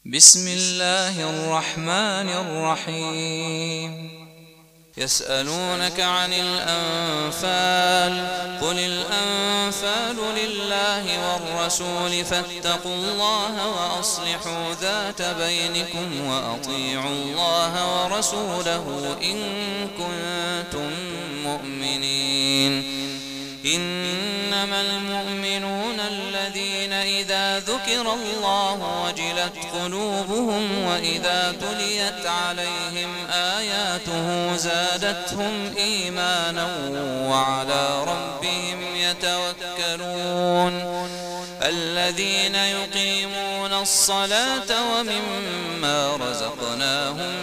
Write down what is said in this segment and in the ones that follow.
بسم الله الرحمن الرحيم. يسألونك عن الأنفال قل الأنفال لله والرسول فاتقوا الله وأصلحوا ذات بينكم وأطيعوا الله ورسوله إن كنتم مؤمنين. إنما المؤمنون الذين إذا ذكر الله وجلت قلوبهم وإذا تليت عليهم آياته زادتهم إيمانا وعلى ربهم يتوكلون. الذين يقيمون الصلاة ومما رزقناهم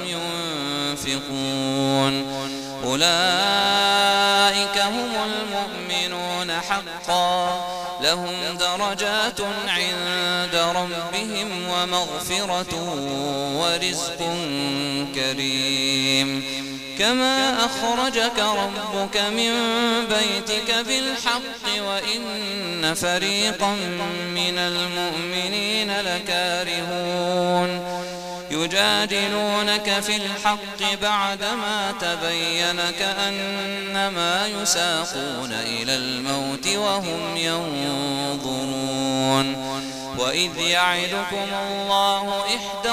ينفقون أولئك هم المؤمنون حقا لهم درجات عند ربهم ومغفرة ورزق كريم. كما أخرجك ربك من بيتك بالحق وإن فريقا من المؤمنين لكارهون يجادلونك في الحق بعدما تبين كأنما يساقون إلى الموت وهم ينظرون. وإذ يعدكم الله إحدى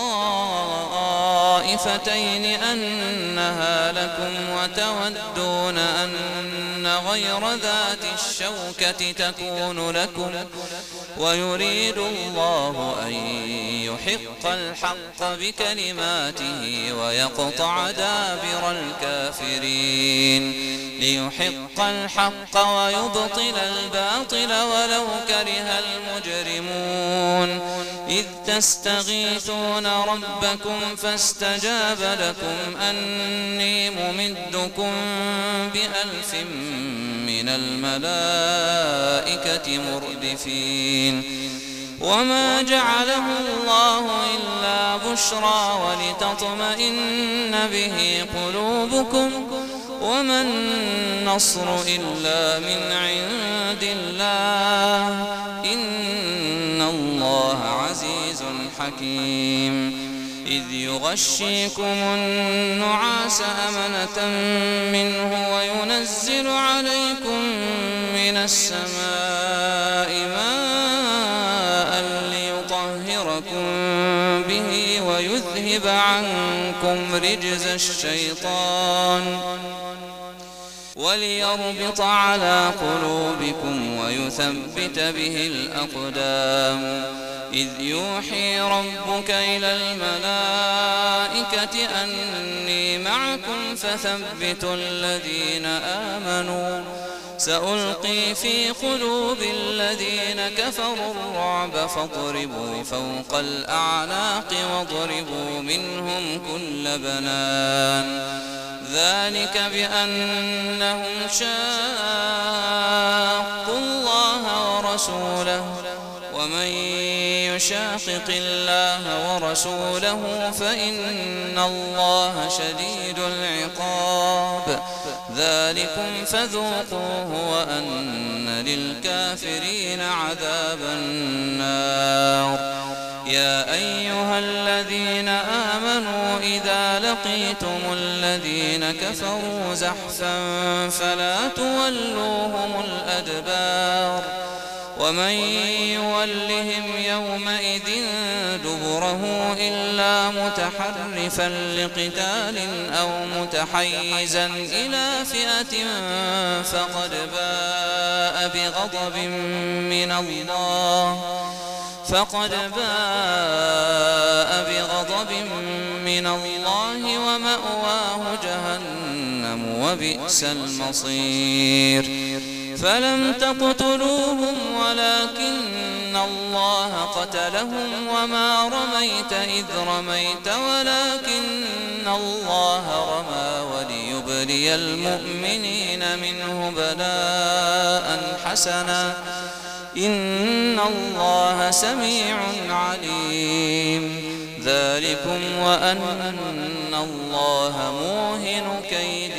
الطائفتين أنها لكم وتودون أن غير ذات الشوكة تكون لكم ويريد الله أن يحق الحق بكلماته ويقطع دابر الكافرين ليحق الحق ويبطل الباطل ولو كره المجرمون. إذ تستغيثون ربكم فاستجاب لكم أني ممدكم ب1000 من الملائكة مردفين. وما جعله الله إلا بشرى ولتطمئن به قلوبكم وما النصر إلا من عند الله إن الله عزيز حكيم. إذ يغشيكم النعاس أمنة منه وينزل عليكم من السماء ماء ليطهركم به ويذهب عنكم رجز الشيطان وليربط على قلوبكم ويثبت به الأقدام. إذ يوحي ربك إلى الملائكة أني معكم فثبتوا الذين آمنوا سألقي في قلوب الذين كفروا الرعب فاضربوا فوق الأعناق واضربوا منهم كل بنان. ذلك بأنهم شاقوا الله ورسوله ومن يشاقق الله ورسوله فإن الله شديد العقاب. ذلكم فذوقوه وأن للكافرين عذاب النار. يا أيها الذين آمنوا إذا لقيتم الذين كفروا زحفا فلا تولوهم الأدبار ومن يولهم يومئذ دبره إلا متحرفا لقتال أو متحيزا إلى فئة فقد باء بغضب من الله ومأواه جهنم وبئس المصير. فلم تقتلوهم ولكن الله قتلهم وما رميت إذ رميت ولكن الله رمى وليبلي المؤمنين منه بلاء حسنا إن الله سميع عليم. ذلكم وأن الله موهن كيد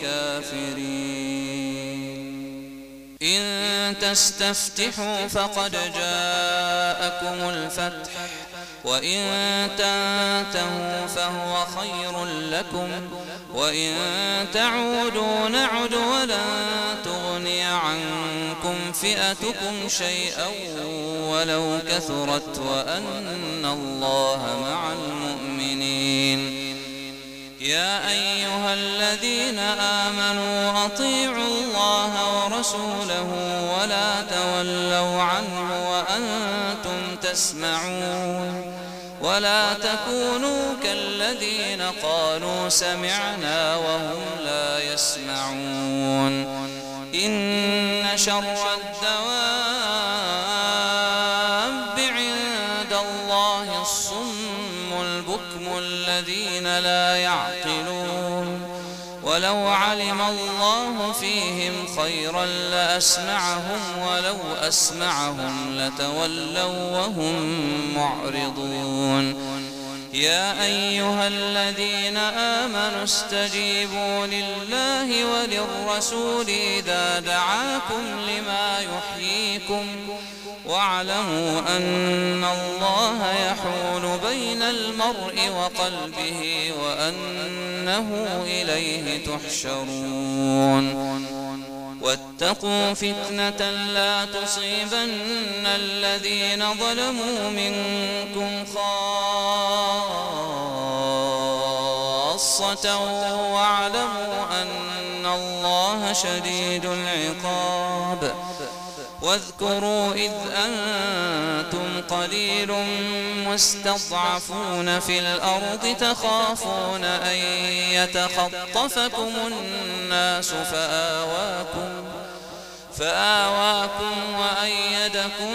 الكافرين. إن تستفتحوا فقد جاءكم الفتح وإن تنتهوا فهو خير لكم وإن تعودوا نعد ولن تغني عنكم فئتكم شيئا ولو كثرت وأن الله مع المؤمنين. يا أيها الذين آمنوا أطيعوا الله ورسوله ولا تولوا عنه وأنتم تسمعون ولا تكونوا كالذين قالوا سمعنا وهم لا يسمعون. إن شر الدواب عند الله الصم البكم الذين لا يعقلون. ولو علم الله فيهم خيرا لأسمعهم ولو أسمعهم لتولوا وهم معرضون. يا أيها الذين آمنوا استجيبوا لله وللرسول إذا دعاكم لما يحييكم واعلموا أن الله يحول بين المرء وقلبه وأنه إليه تحشرون. واتقوا فتنة لا تصيبن الذين ظلموا منكم خاصة واعلموا أن الله شديد العقاب. واذكروا إذ أنتم قليل مستضعفون في الأرض تخافون أن يتخطفكم الناس فآواكم وأيدكم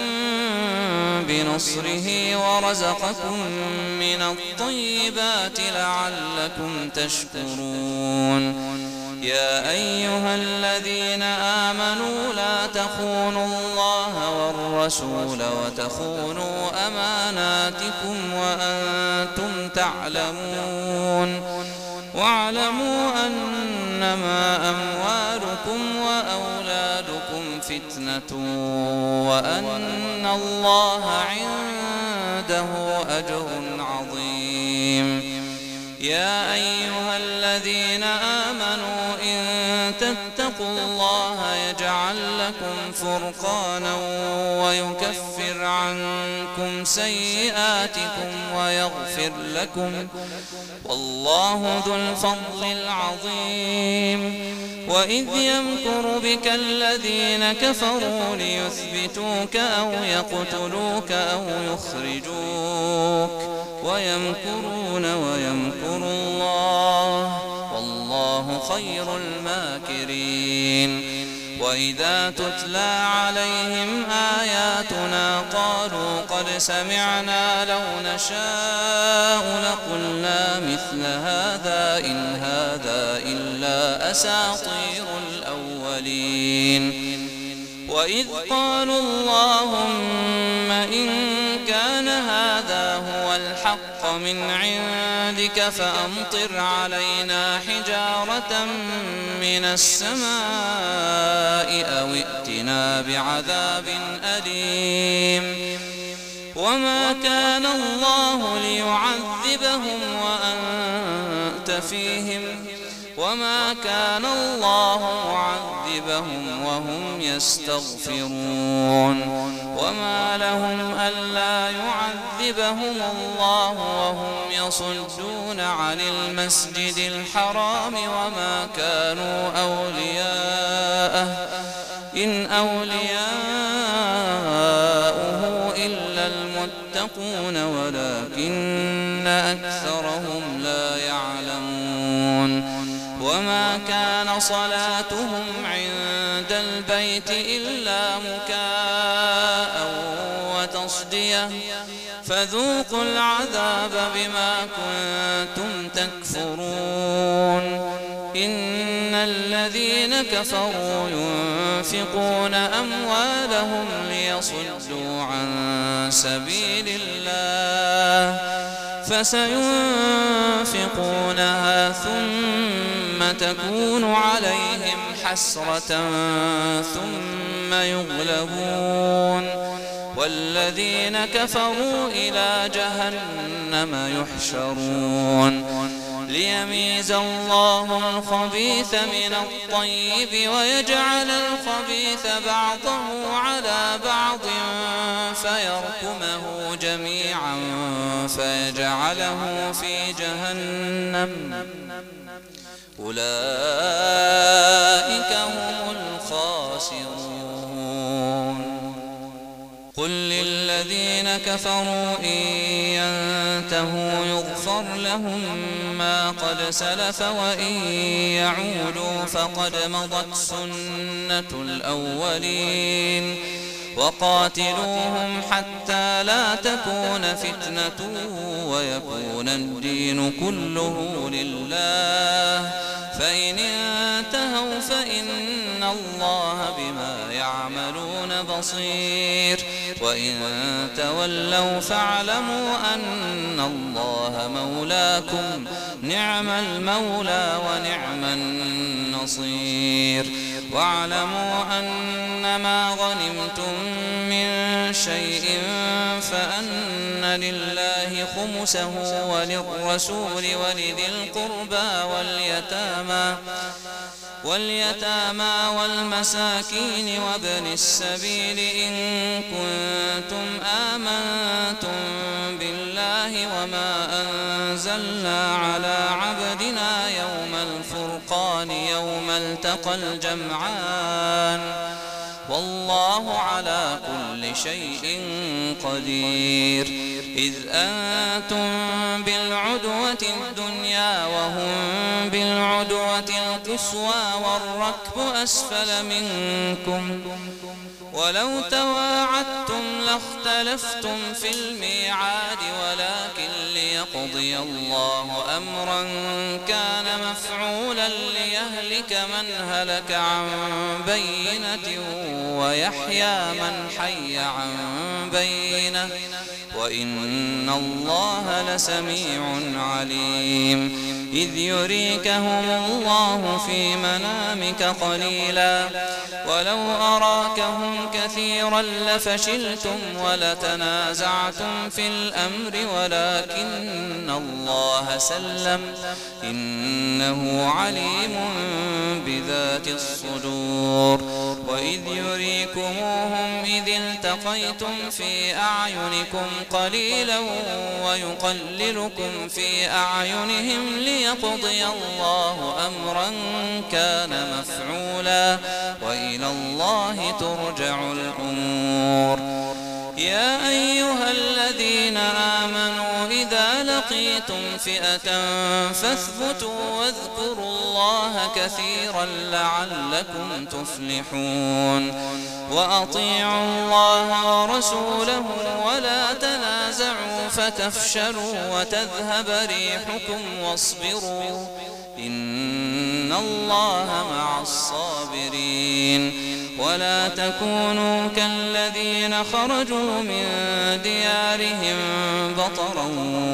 بنصره ورزقكم من الطيبات لعلكم تشكرون. يا أيها الذين آمنوا لا تخونوا الله والرسول وتخونوا أماناتكم وأنتم تعلمون. واعلموا أنما أموالكم وأولادكم فتنة وأن الله عنده أجر عظيم. يا أيها الذين آمنوا إن تتقوا الله يجعل لكم فرقانا ويكفر عنكم سيئاتكم ويغفر لكم والله ذو الفضل العظيم. وإذ يمكر بك الذين كفروا ليثبتوك أو يقتلوك أو يخرجوك ويمكرون ويمكر الله والله خير الماكرين. وإذا تتلى عليهم آياتنا قالوا قد سمعنا لو نشاء لقلنا مثل هذا إن هذا إلا أساطير الأولين. وإذ قالوا اللهم إن كان هذا هو الحق من عندك فأمطر علينا حجارة من السماء أو ائتنا بعذاب أليم. وما كان الله ليعذبهم وأنت فيهم وما كان الله معذبهم وهم يستغفرون. وما لهم ألا يعذبهم الله وهم يصدون عن المسجد الحرام وما كانوا أولياءه إن أولياؤه إلا المتقون ولكن أكثرهم لا يعلمون. وما كان صلاتهم عند البيت إلا مكاء وتصدية فذوقوا العذاب بما كنتم تكفرون. إن الذين كفروا ينفقون أموالهم ليصدوا عن سبيل الله فسينفقونها ثم تكون عليهم حسرة ثم يغلبون والذين كفروا إلى جهنم يحشرون ليميز الله الخبيث من الطيب ويجعل الخبيث بعضه على بعض فيركمه جميعا فيجعله في جهنم أولئك هم الخاسرون قل للذين كفروا إن ينتهوا يغفر لهم ما قد سلف وإن يعودوا فقد مضت سنة الأولين وقاتلوهم حتى لا تكون فتنة ويكون الدين كله لله فإن انتهوا فإن الله بما يعملون بصير وإن تولوا فاعلموا أن الله مولاكم نعم المولى ونعم النصير واعلموا أنما غنمتم من شيء فأن لله خمسه وللرسول ولذي القربى واليتامى والمساكين وابن السبيل إن كنتم آمنتم بالله وما أنزلنا على عبدنا يوم الفرقان يوم التقى الجمعان والله على كل شيء قدير إذ أنتم بالعدوة الدنيا وهم بالعدوة القصوى والركب أسفل منكم ولو تواعدتم لاختلفتم في الميعاد ولكن ليقضي الله أمرا كان مفعولا ليهلك من هلك عن بينة ويحيى من حي عن بينة وإن الله لسميع عليم إذ يريكهم الله في منامك قليلا ولو أراكهم كثيرا لفشلتم ولتنازعتم في الأمر ولكن الله سلم إنه عليم بذات الصدور وإذ يريكموهم إذ التقيتم في أعينكم قليلا ويقللكم في أعينهم ليقضي الله أمرا كان مفعولا وإلى الله ترجع الأمور يا أيها الذين آمنوا إذا لقيتم فئة فاثبتوا واذكروا الله كثيرا لعلكم تفلحون وأطيعوا الله ورسوله ولا تنازعوا فتفشلوا وتذهب ريحكم واصبروا إن الله مع الصابرين ولا تكونوا كالذين خرجوا من ديارهم بطرا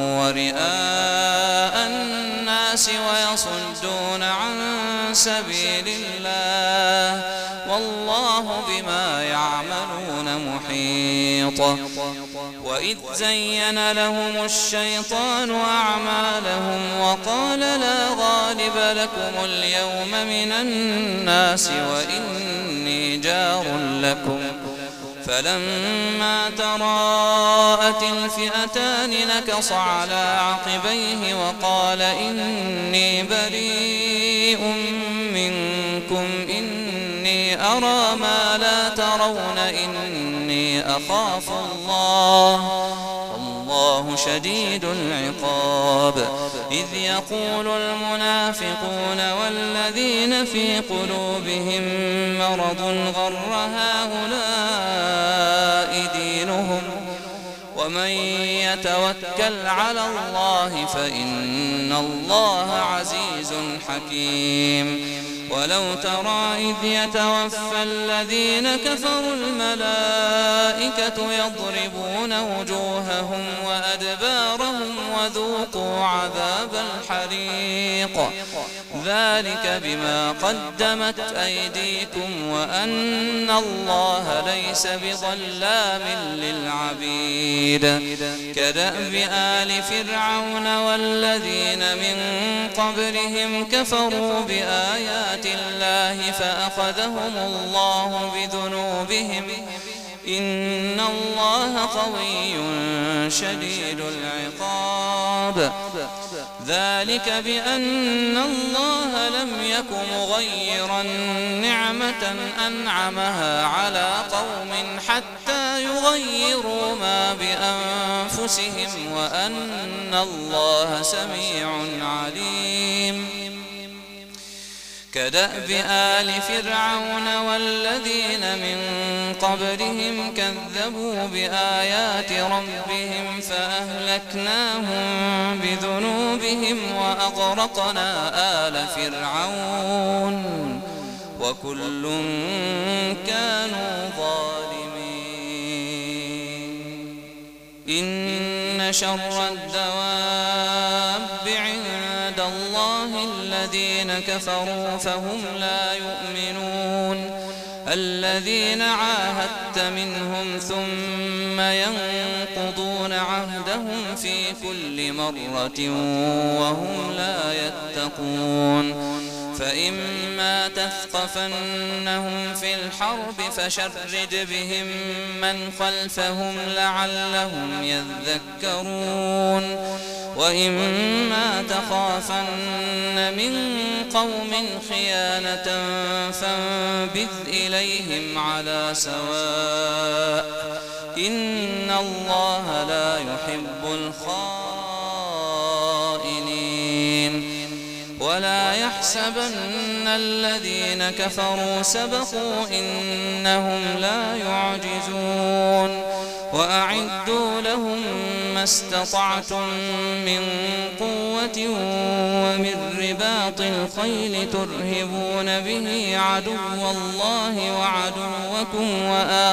ورئاء الناس ويصدون عن سبيل الله والله بما يعملون محيط وإذ زين لهم الشيطان أعمالهم وقال لا غالب لكم اليوم من الناس وإني جار لكم فلما تراءت الفئتان نكص على عقبيه وقال إني بريء منكم إني أرى ما لا ترون إني أخاف الله والله شديد العقاب إذ يقول المنافقون والذين في قلوبهم مرض غر هؤلاء دينهم ومن يتوكل على الله فإن الله عزيز حكيم ولو ترى إذ يتوفى الذين كفروا الملائكة يضربون وجوههم وأدبارهم وذوقوا عذاب الحريق ذلك بما قدمت أيديكم وأن الله ليس بظلام للعبيد كدأب آل فرعون والذين من قبلهم كفروا بآيات الله فأخذهم الله بذنوبهم إن الله قوي شديد العقاب ذلك بأن الله لم يك مغيرا نعمة أنعمها على قوم حتى يغيروا ما بأنفسهم وأن الله سميع عليم كدأب آل فرعون والذين من قبلهم كذبوا بآيات ربهم فأهلكناهم بذنوبهم وأغرقنا آل فرعون وكل كانوا ظالمين إن شر الدواب عند الله الذين كفروا فهم لا يؤمنون الذين عاهدت منهم ثم ينقضون عهدهم في كل مرة وهم لا يتقون فإما تثقفنهم في الحرب فشرد بهم من خلفهم لعلهم يذكرون وإما تخافن من قوم خيانة فانبذ إليهم على سواء إن الله لا يحب الخائنين ولا يحسبن الذين كفروا سبقوا إنهم لا يعجزون وأعدوا لهم ما استطعتم من قوة ومن رباط الخيل ترهبون به عدو الله وعدوكم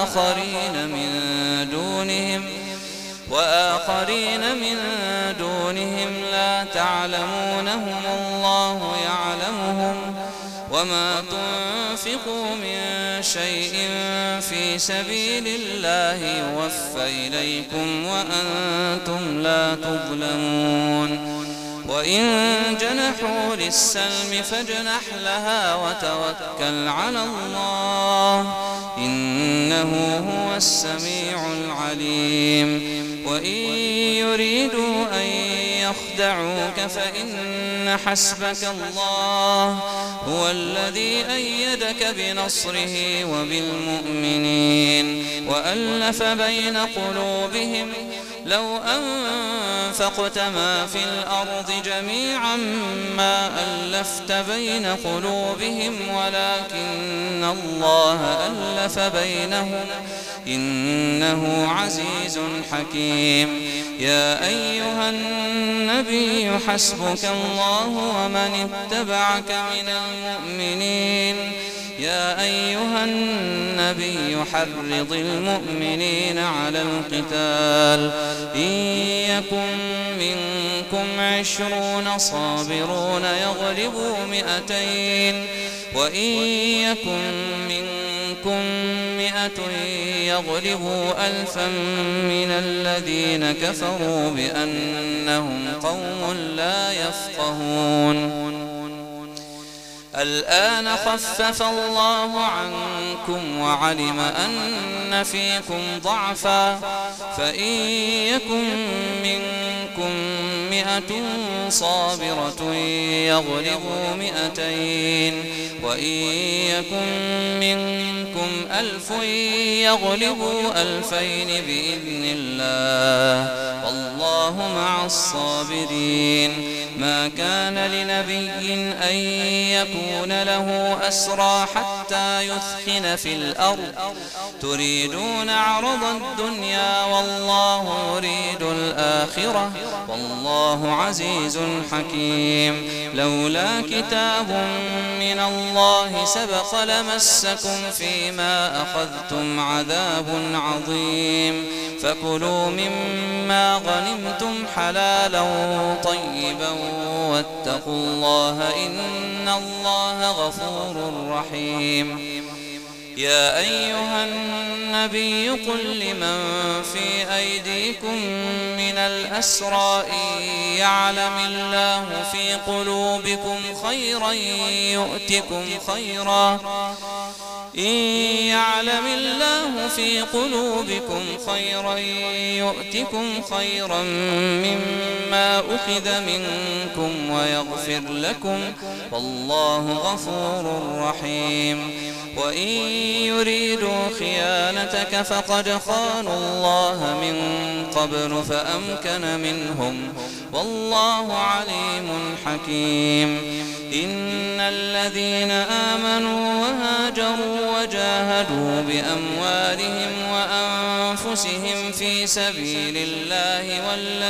وآخرين من دونهم لا تعلمونهم الله يعلمهم وما تنفقوا من شيء في سبيل الله يوفى إليكم وأنتم لا تظلمون وإن جنحوا للسلم فاجنح لها وتوكل على الله إنه هو السميع العليم وإن يريدوا أن يخدعوك فإن حسبك الله هو الذي أيدك بنصره وبالمؤمنين وألف بين قلوبهم لو أنفقت ما في الأرض جميعا ما ألفت بين قلوبهم ولكن الله ألف بينهم إنه عزيز حكيم يا أيها النبي حسبك الله ومن اتبعك من المؤمنين يا أيها النبي حرض المؤمنين على القتال إن يكن منكم 20 صابرون يغلبوا 200 وإن يكن منكم 100 يغلبوا 1000 من الذين كفروا بأنهم قوم لا يفقهون الآن خفف الله عنكم وعلم أن فيكم ضعفا فإن يكن منكم 100 صابرة يغلبوا 200 وإن يكن منكم 1000 يغلبوا 2000 بإذن الله والله مع الصابرين ما كان لنبي أن يكون له أسرى حتى يثخن في الأرض تريدون عرض الدنيا والله يريد الآخرة والله عزيز حكيم لولا كتاب من الله سبق لمسكم فيما أخذتم عذاب عظيم فكلوا مما غنمتم حلالا طيبا واتقوا الله إن الله غفور رحيم. يا أيها النبي قل لمن في أيديكم من الأسرى إن يعلم الله في قلوبكم خيرا يؤتكم خيرا مما أخذ منكم ويغفر لكم والله غفور رحيم. وإن يريدوا خيانتك فقد خانوا الله من قبل فأمكن منهم والله عليم حكيم. إن الذين آمنوا وهاجروا وجاهدوا بأموالهم وأنفسهم في سبيل الله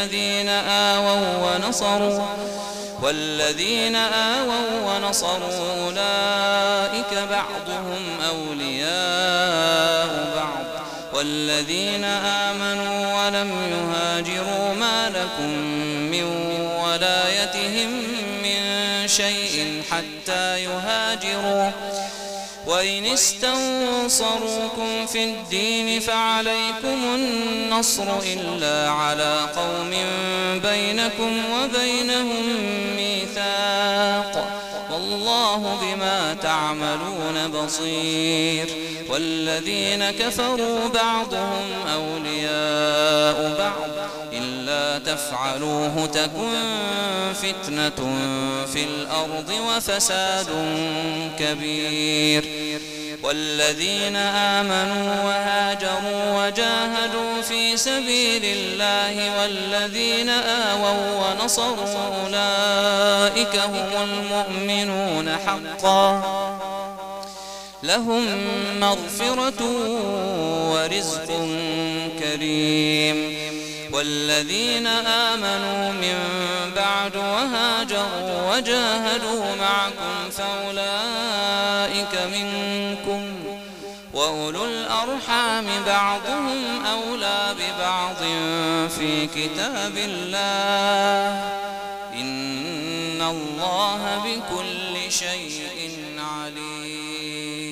والذين آووا ونصروا أولئك بعضهم أولياء بعض والذين آمنوا ولم يهاجروا ما لكم من ولايتهم من شيء حتى يهاجروا وإن استنصروكم في الدين فعليكم النصر إلا على قوم بينكم وبينهم ميثاق والله بما تعملون بصير. والذين كفروا بعضهم أولياء بعض إلا تفعلوه تكن فتنة في الأرض وفساد كبير. والذين آمنوا وهاجروا وجاهدوا في سبيل الله والذين آووا ونصروا أولئك هم المؤمنون حقا لهم مغفرة ورزق كريم. والذين آمنوا من بعد وهاجروا وجاهدوا معكم فأولئك منكم وأولو الأرحام بعضهم أولى ببعض في كتاب الله إن الله بكل شيء عليم.